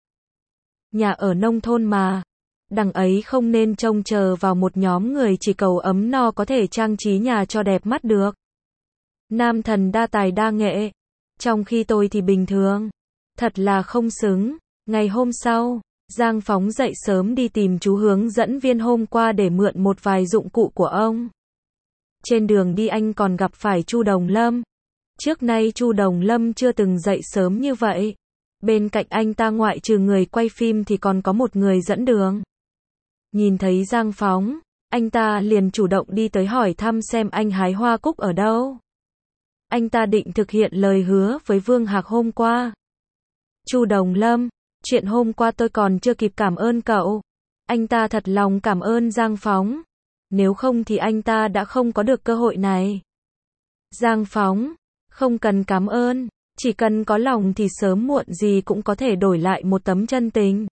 A: Nhà ở nông thôn mà. Đằng ấy không nên trông chờ vào một nhóm người chỉ cầu ấm no có thể trang trí nhà cho đẹp mắt được. Nam thần đa tài đa nghệ. Trong khi tôi thì bình thường. Thật là không xứng. Ngày hôm sau, Giang Phóng dậy sớm đi tìm chú hướng dẫn viên hôm qua để mượn một vài dụng cụ của ông. Trên đường đi anh còn gặp phải Chu Đồng Lâm. Trước nay Chu Đồng Lâm chưa từng dậy sớm như vậy. Bên cạnh anh ta ngoại trừ người quay phim thì còn có một người dẫn đường. Nhìn thấy Giang Phóng, anh ta liền chủ động đi tới hỏi thăm xem anh hái hoa cúc ở đâu. Anh ta định thực hiện lời hứa với Vương Hạc hôm qua. Chu Đồng Lâm, chuyện hôm qua tôi còn chưa kịp cảm ơn cậu. Anh ta thật lòng cảm ơn Giang Phóng. Nếu không thì anh ta đã không có được cơ hội này. Giang Phóng, không cần cảm ơn, chỉ cần có lòng thì sớm muộn gì cũng có thể đổi lại một tấm chân tình.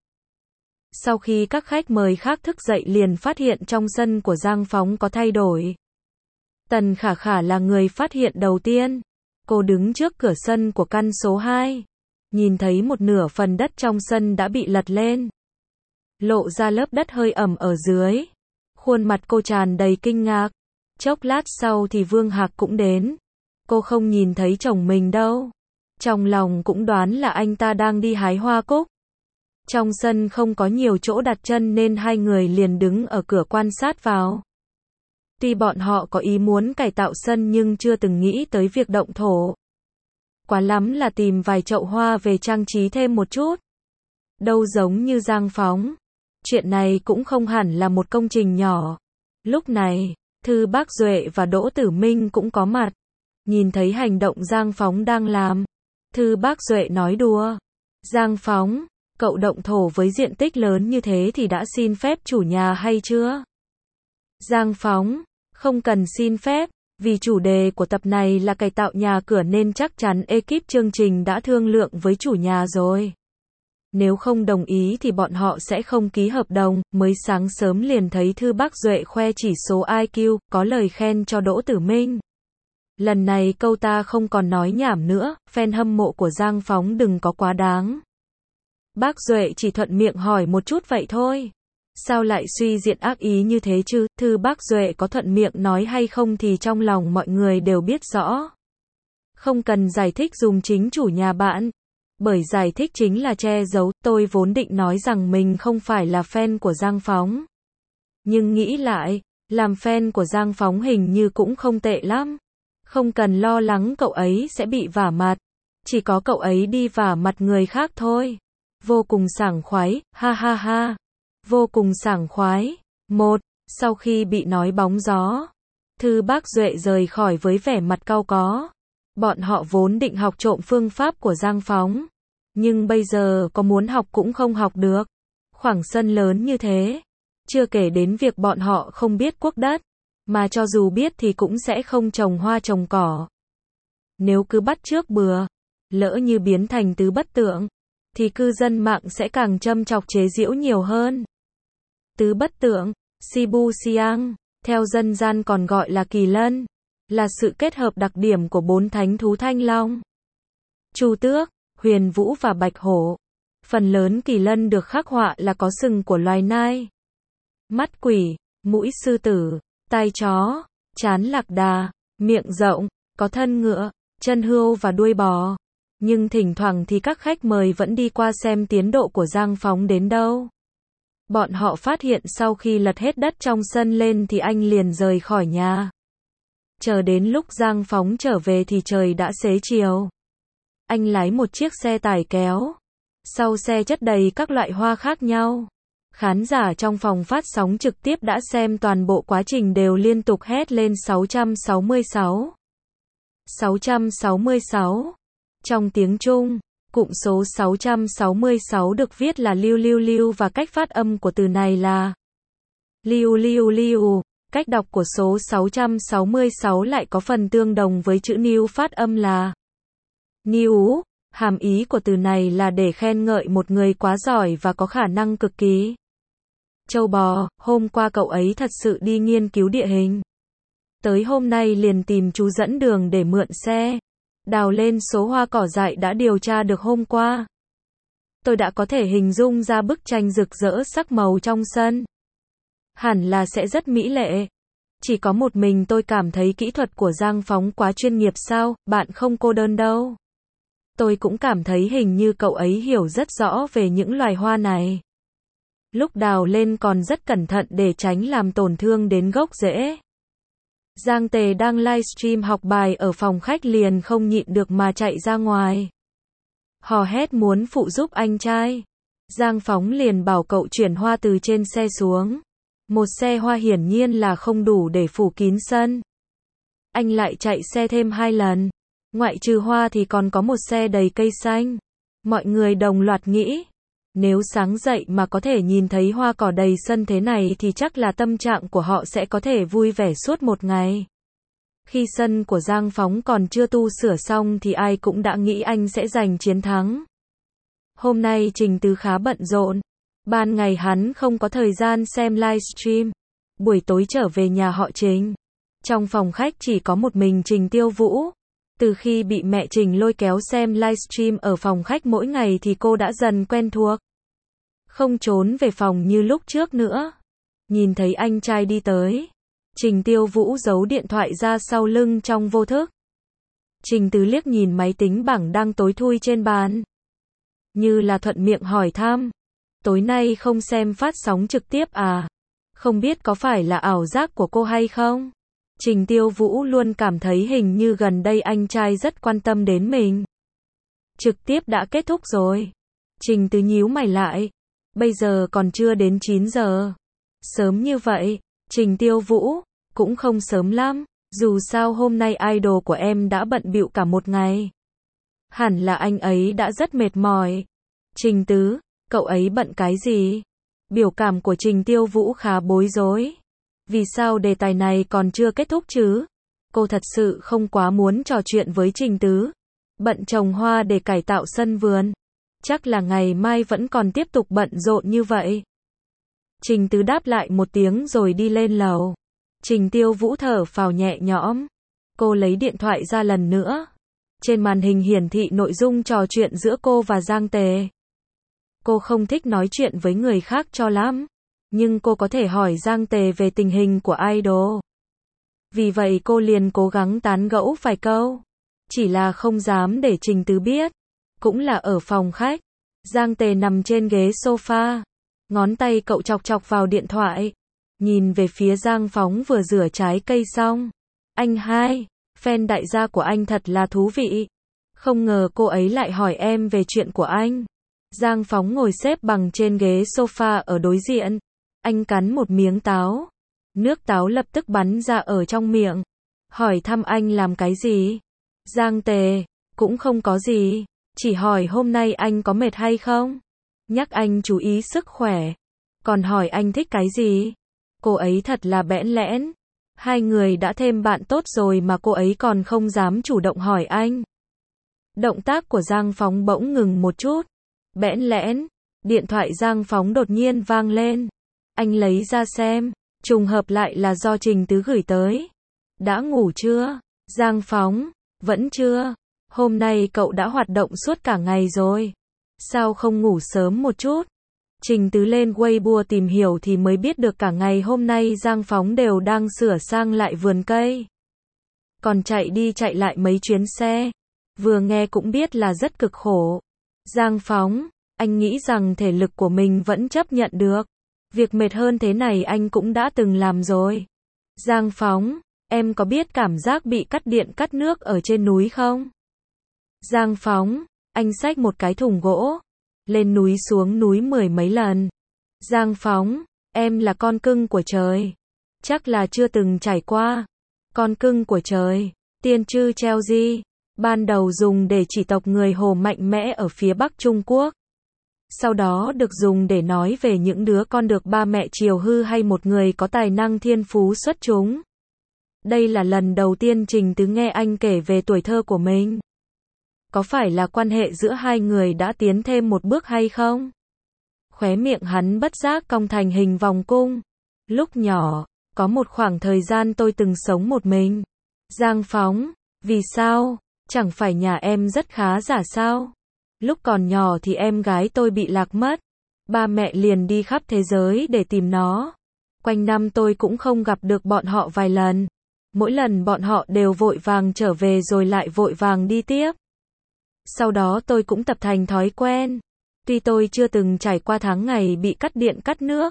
A: Sau khi các khách mời khác thức dậy liền phát hiện trong sân của Giang Phóng có thay đổi. Tần Khả Khả là người phát hiện đầu tiên. Cô đứng trước cửa sân của căn số hai. Nhìn thấy một nửa phần đất trong sân đã bị lật lên. Lộ ra lớp đất hơi ẩm ở dưới. Khuôn mặt cô tràn đầy kinh ngạc. Chốc lát sau thì Vương Hạc cũng đến. Cô không nhìn thấy chồng mình đâu. Trong lòng cũng đoán là anh ta đang đi hái hoa cúc. Trong sân không có nhiều chỗ đặt chân nên hai người liền đứng ở cửa quan sát vào. Tuy bọn họ có ý muốn cải tạo sân nhưng chưa từng nghĩ tới việc động thổ. Quá lắm là tìm vài chậu hoa về trang trí thêm một chút. Đâu giống như Giang Phóng. Chuyện này cũng không hẳn là một công trình nhỏ. Lúc này, Thư Bác Duệ và Đỗ Tử Minh cũng có mặt. Nhìn thấy hành động Giang Phóng đang làm. Thư Bác Duệ nói đùa. Giang Phóng, cậu động thổ với diện tích lớn như thế thì đã xin phép chủ nhà hay chưa? Giang Phóng, không cần xin phép, vì chủ đề của tập này là cải tạo nhà cửa nên chắc chắn ekip chương trình đã thương lượng với chủ nhà rồi. Nếu không đồng ý thì bọn họ sẽ không ký hợp đồng. Mới sáng sớm liền thấy Thư Bác Duệ khoe chỉ số i kiu, có lời khen cho Đỗ Tử Minh. Lần này câu ta không còn nói nhảm nữa, fan hâm mộ của Giang Phóng đừng có quá đáng. Bác Duệ chỉ thuận miệng hỏi một chút vậy thôi. Sao lại suy diện ác ý như thế chứ? Thư Bác Duệ có thuận miệng nói hay không thì trong lòng mọi người đều biết rõ. Không cần giải thích dùm chính chủ nhà bạn. Bởi giải thích chính là che giấu. Tôi vốn định nói rằng mình không phải là fan của Giang Phóng. Nhưng nghĩ lại, làm fan của Giang Phóng hình như cũng không tệ lắm. Không cần lo lắng cậu ấy sẽ bị vả mặt. Chỉ có cậu ấy đi vả mặt người khác thôi. Vô cùng sảng khoái, ha ha ha. Vô cùng sảng khoái. Một, sau khi bị nói bóng gió, Thư Bác Duệ rời khỏi với vẻ mặt cau có. Bọn họ vốn định học trộm phương pháp của Giang Phóng. Nhưng bây giờ có muốn học cũng không học được. Khoảng sân lớn như thế. Chưa kể đến việc bọn họ không biết cuốc đất. Mà cho dù biết thì cũng sẽ không trồng hoa trồng cỏ. Nếu cứ bắt chước bừa, lỡ như biến thành tứ bất tượng, thì cư dân mạng sẽ càng châm chọc chế giễu nhiều hơn. Tứ bất tượng, Sibu Siang, theo dân gian còn gọi là kỳ lân, là sự kết hợp đặc điểm của bốn thánh thú thanh long, Chu Tước, Huyền Vũ và Bạch Hổ. Phần lớn kỳ lân được khắc họa là có sừng của loài nai, mắt quỷ, mũi sư tử, tai chó, trán lạc đà, miệng rộng, có thân ngựa, chân hươu và đuôi bò. Nhưng thỉnh thoảng thì các khách mời vẫn đi qua xem tiến độ của Giang Phóng đến đâu. Bọn họ phát hiện sau khi lật hết đất trong sân lên thì anh liền rời khỏi nhà. Chờ đến lúc Giang Phóng trở về thì trời đã xế chiều. Anh lái một chiếc xe tải kéo. Sau xe chất đầy các loại hoa khác nhau. Khán giả trong phòng phát sóng trực tiếp đã xem toàn bộ quá trình đều liên tục hét lên sáu trăm sáu mươi sáu. sáu trăm sáu mươi sáu. Trong tiếng Trung, cụm số sáu trăm sáu mươi sáu được viết là liu liu liu và cách phát âm của từ này là liu liu liu. Cách đọc của số sáu trăm sáu mươi sáu lại có phần tương đồng với chữ niu phát âm là niu. Hàm ý của từ này là để khen ngợi một người quá giỏi và có khả năng cực kỳ. Châu bò, hôm qua cậu ấy thật sự đi nghiên cứu địa hình. Tới hôm nay liền tìm chú dẫn đường để mượn xe. Đào lên số hoa cỏ dại đã điều tra được hôm qua. Tôi đã có thể hình dung ra bức tranh rực rỡ sắc màu trong sân. Hẳn là sẽ rất mỹ lệ. Chỉ có một mình tôi cảm thấy kỹ thuật của Giang Phóng quá chuyên nghiệp sao, bạn không cô đơn đâu. Tôi cũng cảm thấy hình như cậu ấy hiểu rất rõ về những loài hoa này. Lúc đào lên còn rất cẩn thận để tránh làm tổn thương đến gốc rễ. Giang Tề đang livestream học bài ở phòng khách liền không nhịn được mà chạy ra ngoài. Hò hét muốn phụ giúp anh trai. Giang Phóng liền bảo cậu chuyển hoa từ trên xe xuống. Một xe hoa hiển nhiên là không đủ để phủ kín sân. Anh lại chạy xe thêm hai lần. Ngoại trừ hoa thì còn có một xe đầy cây xanh. Mọi người đồng loạt nghĩ, nếu sáng dậy mà có thể nhìn thấy hoa cỏ đầy sân thế này thì chắc là tâm trạng của họ sẽ có thể vui vẻ suốt một ngày. Khi sân của Giang Phóng còn chưa tu sửa xong thì ai cũng đã nghĩ anh sẽ giành chiến thắng. Hôm nay Trình Tứ khá bận rộn. Ban ngày hắn không có thời gian xem livestream. Buổi tối trở về nhà họ Trình. Trong phòng khách chỉ có một mình Trình Tiêu Vũ. Từ khi bị mẹ Trình lôi kéo xem livestream ở phòng khách mỗi ngày thì cô đã dần quen thuộc. Không trốn về phòng như lúc trước nữa. Nhìn thấy anh trai đi tới, Trình Tiêu Vũ giấu điện thoại ra sau lưng trong vô thức. Trình Tứ liếc nhìn máy tính bảng đang tối thui trên bàn. Như là thuận miệng hỏi thăm. Tối nay không xem phát sóng trực tiếp à? Không biết có phải là ảo giác của cô hay không? Trình Tiêu Vũ luôn cảm thấy hình như gần đây anh trai rất quan tâm đến mình. Trực tiếp đã kết thúc rồi. Trình Tứ nhíu mày lại. Bây giờ còn chưa đến chín giờ. Sớm như vậy, Trình Tiêu Vũ, cũng không sớm lắm. Dù sao hôm nay idol của em đã bận bịu cả một ngày. Hẳn là anh ấy đã rất mệt mỏi. Trình Tứ, cậu ấy bận cái gì? Biểu cảm của Trình Tiêu Vũ khá bối rối. Vì sao đề tài này còn chưa kết thúc chứ? Cô thật sự không quá muốn trò chuyện với Trình Tứ. Bận trồng hoa để cải tạo sân vườn. Chắc là ngày mai vẫn còn tiếp tục bận rộn như vậy. Trình Tứ đáp lại một tiếng rồi đi lên lầu. Trình Tiêu Vũ thở phào nhẹ nhõm. Cô lấy điện thoại ra lần nữa. Trên màn hình hiển thị nội dung trò chuyện giữa cô và Giang Tề. Cô không thích nói chuyện với người khác cho lắm. Nhưng cô có thể hỏi Giang Tề về tình hình của idol. Vì vậy cô liền cố gắng tán gẫu vài câu. Chỉ là không dám để Trình Tứ biết. Cũng là ở phòng khách. Giang Tề nằm trên ghế sofa. Ngón tay cậu chọc chọc vào điện thoại. Nhìn về phía Giang Phóng vừa rửa trái cây xong. Anh hai, fan đại gia của anh thật là thú vị. Không ngờ cô ấy lại hỏi em về chuyện của anh. Giang Phóng ngồi xếp bằng trên ghế sofa ở đối diện. Anh cắn một miếng táo. Nước táo lập tức bắn ra ở trong miệng. Hỏi thăm anh làm cái gì? Giang Tề, cũng không có gì. Chỉ hỏi hôm nay anh có mệt hay không? Nhắc anh chú ý sức khỏe. Còn hỏi anh thích cái gì? Cô ấy thật là bẽn lẽn. Hai người đã thêm bạn tốt rồi mà cô ấy còn không dám chủ động hỏi anh. Động tác của Giang Phóng bỗng ngừng một chút. Bẽn lẽn. Điện thoại Giang Phóng đột nhiên vang lên. Anh lấy ra xem. Trùng hợp lại là do Trình Tứ gửi tới. Đã ngủ chưa? Giang Phóng. Vẫn chưa. Hôm nay cậu đã hoạt động suốt cả ngày rồi. Sao không ngủ sớm một chút? Trình Tứ lên Weibo tìm hiểu thì mới biết được cả ngày hôm nay Giang Phóng đều đang sửa sang lại vườn cây. Còn chạy đi chạy lại mấy chuyến xe. Vừa nghe cũng biết là rất cực khổ. Giang Phóng, anh nghĩ rằng thể lực của mình vẫn chấp nhận được. Việc mệt hơn thế này anh cũng đã từng làm rồi. Giang Phóng, em có biết cảm giác bị cắt điện cắt nước ở trên núi không? Giang Phóng, anh xách một cái thùng gỗ. Lên núi xuống núi mười mấy lần. Giang Phóng, em là con cưng của trời. Chắc là chưa từng trải qua. Con cưng của trời, tiên trư treo di. Ban đầu dùng để chỉ tộc người Hồ mạnh mẽ ở phía Bắc Trung Quốc. Sau đó được dùng để nói về những đứa con được ba mẹ chiều hư hay một người có tài năng thiên phú xuất chúng. Đây là lần đầu tiên Trình Tứ nghe anh kể về tuổi thơ của mình. Có phải là quan hệ giữa hai người đã tiến thêm một bước hay không? Khóe miệng hắn bất giác cong thành hình vòng cung. Lúc nhỏ, có một khoảng thời gian tôi từng sống một mình. Giang Phóng, vì sao? Chẳng phải nhà em rất khá giả sao? Lúc còn nhỏ thì em gái tôi bị lạc mất. Ba mẹ liền đi khắp thế giới để tìm nó. Quanh năm tôi cũng không gặp được bọn họ vài lần. Mỗi lần bọn họ đều vội vàng trở về rồi lại vội vàng đi tiếp. Sau đó tôi cũng tập thành thói quen. Tuy tôi chưa từng trải qua tháng ngày bị cắt điện cắt nước,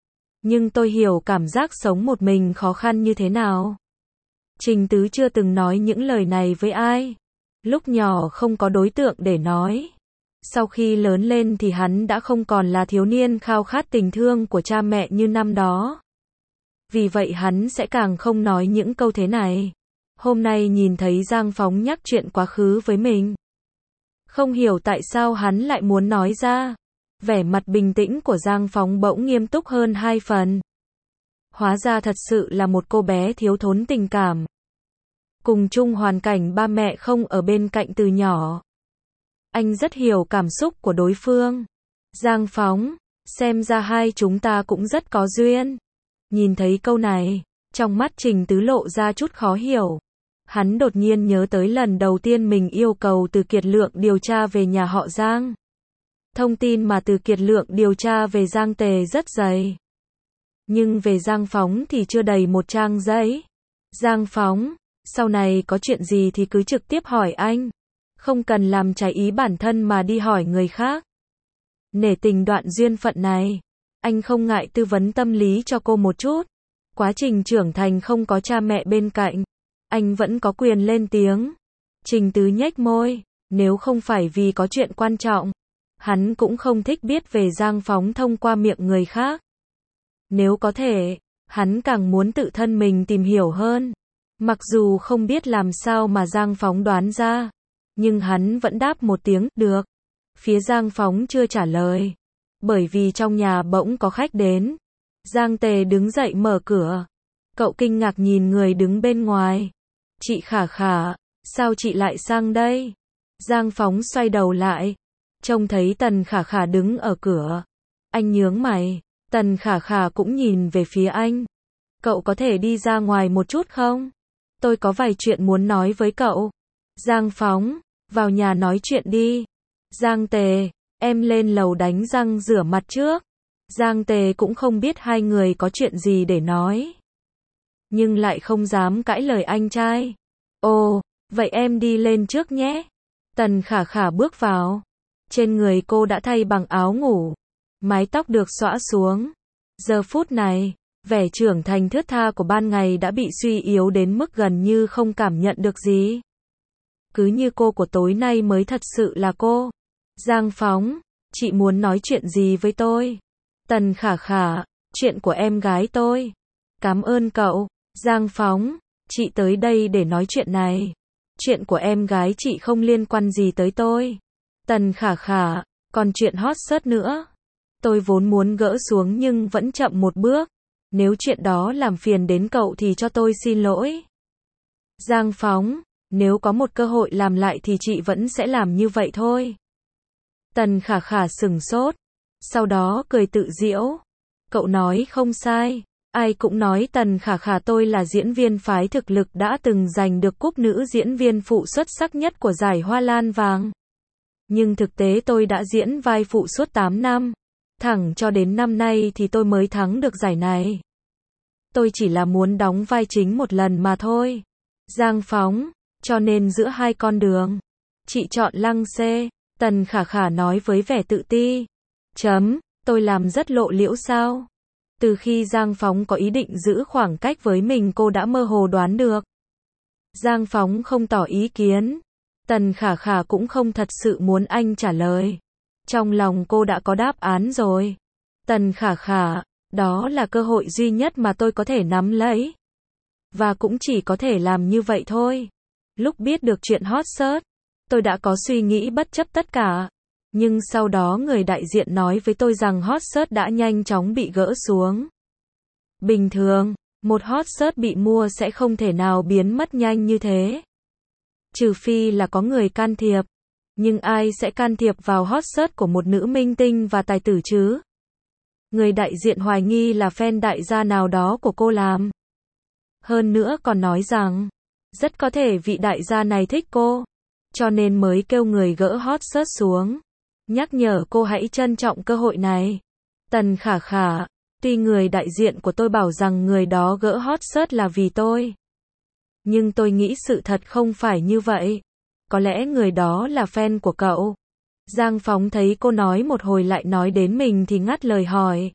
A: nhưng tôi hiểu cảm giác sống một mình khó khăn như thế nào. Trình Tứ chưa từng nói những lời này với ai. Lúc nhỏ không có đối tượng để nói. Sau khi lớn lên thì hắn đã không còn là thiếu niên khao khát tình thương của cha mẹ như năm đó. Vì vậy hắn sẽ càng không nói những câu thế này. Hôm nay nhìn thấy Giang Phóng nhắc chuyện quá khứ với mình. Không hiểu tại sao hắn lại muốn nói ra. Vẻ mặt bình tĩnh của Giang Phóng bỗng nghiêm túc hơn hai phần. Hóa ra thật sự là một cô bé thiếu thốn tình cảm. Cùng chung hoàn cảnh ba mẹ không ở bên cạnh từ nhỏ. Anh rất hiểu cảm xúc của đối phương. Giang Phóng, xem ra hai chúng ta cũng rất có duyên. Nhìn thấy câu này, trong mắt Trình Tứ lộ ra chút khó hiểu. Hắn đột nhiên nhớ tới lần đầu tiên mình yêu cầu Từ Kiệt Lượng điều tra về nhà họ Giang. Thông tin mà Từ Kiệt Lượng điều tra về Giang Tề rất dày. Nhưng về Giang Phóng thì chưa đầy một trang giấy. Giang Phóng, sau này có chuyện gì thì cứ trực tiếp hỏi anh. Không cần làm trái ý bản thân mà đi hỏi người khác. Nể tình đoạn duyên phận này, anh không ngại tư vấn tâm lý cho cô một chút. Quá trình trưởng thành không có cha mẹ bên cạnh, anh vẫn có quyền lên tiếng. Trình Tứ nhếch môi, nếu không phải vì có chuyện quan trọng, hắn cũng không thích biết về Giang Phóng thông qua miệng người khác. Nếu có thể, hắn càng muốn tự thân mình tìm hiểu hơn. Mặc dù không biết làm sao mà Giang Phóng đoán ra, nhưng hắn vẫn đáp một tiếng, được. Phía Giang Phóng chưa trả lời, bởi vì trong nhà bỗng có khách đến. Giang Tề đứng dậy mở cửa. Cậu kinh ngạc nhìn người đứng bên ngoài. Chị Khả Khả, sao chị lại sang đây? Giang Phóng xoay đầu lại, trông thấy Tần Khả Khả đứng ở cửa. Anh nhướng mày, Tần Khả Khả cũng nhìn về phía anh. Cậu có thể đi ra ngoài một chút không? Tôi có vài chuyện muốn nói với cậu. Giang Phóng, vào nhà nói chuyện đi. Giang Tề, em lên lầu đánh răng rửa mặt trước. Giang Tề cũng không biết hai người có chuyện gì để nói, nhưng lại không dám cãi lời anh trai. Ồ, vậy em đi lên trước nhé. Tần Khả Khả bước vào. Trên người cô đã thay bằng áo ngủ. Mái tóc được xõa xuống. Giờ phút này, vẻ trưởng thành thướt tha của ban ngày đã bị suy yếu đến mức gần như không cảm nhận được gì. Cứ như cô của tối nay mới thật sự là cô. Giang Phóng, chị muốn nói chuyện gì với tôi? Tần Khả Khả, chuyện của em gái tôi. Cảm ơn cậu. Giang Phóng, chị tới đây để nói chuyện này. Chuyện của em gái chị không liên quan gì tới tôi. Tần Khả Khả, còn chuyện hot search nữa. Tôi vốn muốn gỡ xuống nhưng vẫn chậm một bước. Nếu chuyện đó làm phiền đến cậu thì cho tôi xin lỗi. Giang Phóng, nếu có một cơ hội làm lại thì chị vẫn sẽ làm như vậy thôi. Tần Khả Khả sừng sốt, sau đó cười tự giễu. Cậu nói không sai, ai cũng nói Tần Khả Khả tôi là diễn viên phái thực lực đã từng giành được cúp nữ diễn viên phụ xuất sắc nhất của giải Hoa Lan Vàng. Nhưng thực tế tôi đã diễn vai phụ suốt tám năm, thẳng cho đến năm nay thì tôi mới thắng được giải này. Tôi chỉ là muốn đóng vai chính một lần mà thôi. Giang Phóng, cho nên giữa hai con đường, chị chọn Lăng Xê. Tần Khả Khả nói với vẻ tự ti. Chấm, tôi làm rất lộ liễu sao? Từ khi Giang Phóng có ý định giữ khoảng cách với mình cô đã mơ hồ đoán được. Giang Phóng không tỏ ý kiến. Tần Khả Khả cũng không thật sự muốn anh trả lời. Trong lòng cô đã có đáp án rồi. Tần Khả Khả, đó là cơ hội duy nhất mà tôi có thể nắm lấy. Và cũng chỉ có thể làm như vậy thôi. Lúc biết được chuyện hot search, tôi đã có suy nghĩ bất chấp tất cả. Nhưng sau đó người đại diện nói với tôi rằng hot search đã nhanh chóng bị gỡ xuống. Bình thường, một hot search bị mua sẽ không thể nào biến mất nhanh như thế. Trừ phi là có người can thiệp. Nhưng ai sẽ can thiệp vào hot search của một nữ minh tinh và tài tử chứ? Người đại diện hoài nghi là fan đại gia nào đó của cô làm. Hơn nữa còn nói rằng, rất có thể vị đại gia này thích cô, cho nên mới kêu người gỡ hot search xuống. Nhắc nhở cô hãy trân trọng cơ hội này. Tần Khả Khả, Tuy người đại diện của tôi bảo rằng người đó gỡ hot search là vì tôi. Nhưng tôi nghĩ sự thật không phải như vậy. Có lẽ người đó là fan của cậu. Giang Phóng thấy cô nói một hồi lại nói đến mình thì ngắt lời hỏi.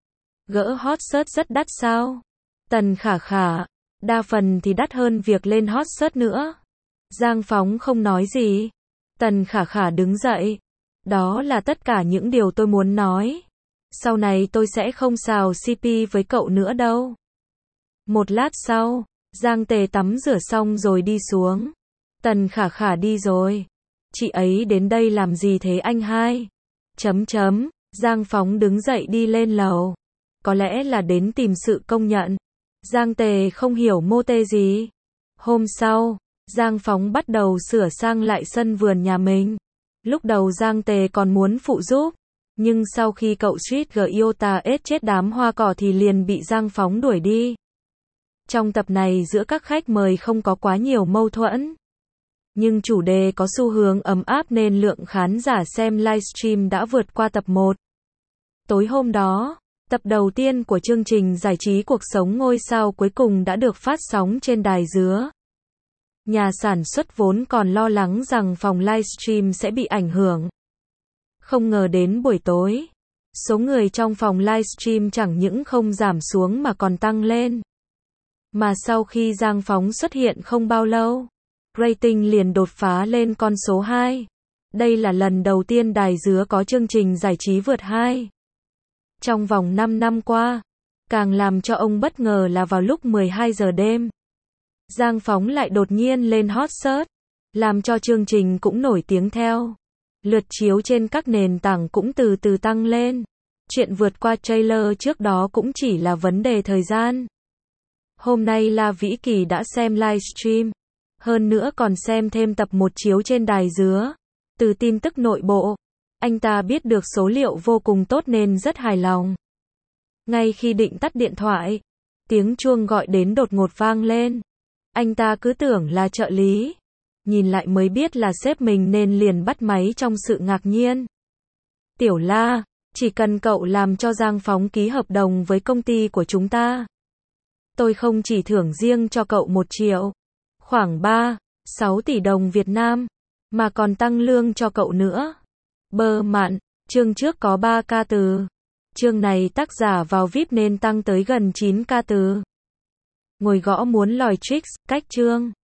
A: Gỡ hot search rất đắt sao? Tần Khả Khả. Đa phần thì đắt hơn việc lên hot search nữa. Giang Phóng không nói gì. Tần Khả Khả đứng dậy. Đó là tất cả những điều tôi muốn nói. Sau này tôi sẽ không xào xê pê với cậu nữa đâu. Một lát sau, Giang Tề tắm rửa xong rồi đi xuống. Tần Khả Khả đi rồi. Chị ấy đến đây làm gì thế anh hai? Chấm chấm, Giang Phóng đứng dậy đi lên lầu. Có lẽ là đến tìm sự công nhận. Giang Tề không hiểu mô tê gì. Hôm sau, Giang Phóng bắt đầu sửa sang lại sân vườn nhà mình. Lúc đầu Giang Tề còn muốn phụ giúp. Nhưng sau khi cậu Street Giota ết chết đám hoa cỏ thì liền bị Giang Phóng đuổi đi. Trong tập này giữa các khách mời không có quá nhiều mâu thuẫn. Nhưng chủ đề có xu hướng ấm áp nên lượng khán giả xem livestream đã vượt qua tập một. Tối hôm đó, tập đầu tiên của chương trình giải trí Cuộc sống ngôi sao cuối cùng đã được phát sóng trên đài dứa. Nhà sản xuất vốn còn lo lắng rằng phòng livestream sẽ bị ảnh hưởng. Không ngờ đến buổi tối, số người trong phòng livestream chẳng những không giảm xuống mà còn tăng lên. Mà sau khi Giang Phóng xuất hiện không bao lâu, rating liền đột phá lên con số hai. Đây là lần đầu tiên đài dứa có chương trình giải trí vượt hai. Trong vòng năm năm qua, càng làm cho ông bất ngờ là vào lúc mười hai giờ đêm, Giang Phóng lại đột nhiên lên hot search, làm cho chương trình cũng nổi tiếng theo. Lượt chiếu trên các nền tảng cũng từ từ tăng lên. Chuyện vượt qua trailer trước đó cũng chỉ là vấn đề thời gian. Hôm nay La Vĩ Kỳ đã xem livestream. Hơn nữa còn xem thêm tập một chiếu trên đài dứa. Từ tin tức nội bộ, anh ta biết được số liệu vô cùng tốt nên rất hài lòng. Ngay khi định tắt điện thoại, tiếng chuông gọi đến đột ngột vang lên. Anh ta cứ tưởng là trợ lý. Nhìn lại mới biết là sếp mình nên liền bắt máy trong sự ngạc nhiên. Tiểu La, chỉ cần cậu làm cho Giang Phóng ký hợp đồng với công ty của chúng ta. Tôi không chỉ thưởng riêng cho cậu một triệu, khoảng ba, sáu tỷ đồng Việt Nam, mà còn tăng lương cho cậu nữa. Bơ mạn, chương trước có ba ca từ. Chương này tác giả vào vi ai pi nên tăng tới gần chín ca từ. Ngồi gõ muốn lòi tricks, cách chương.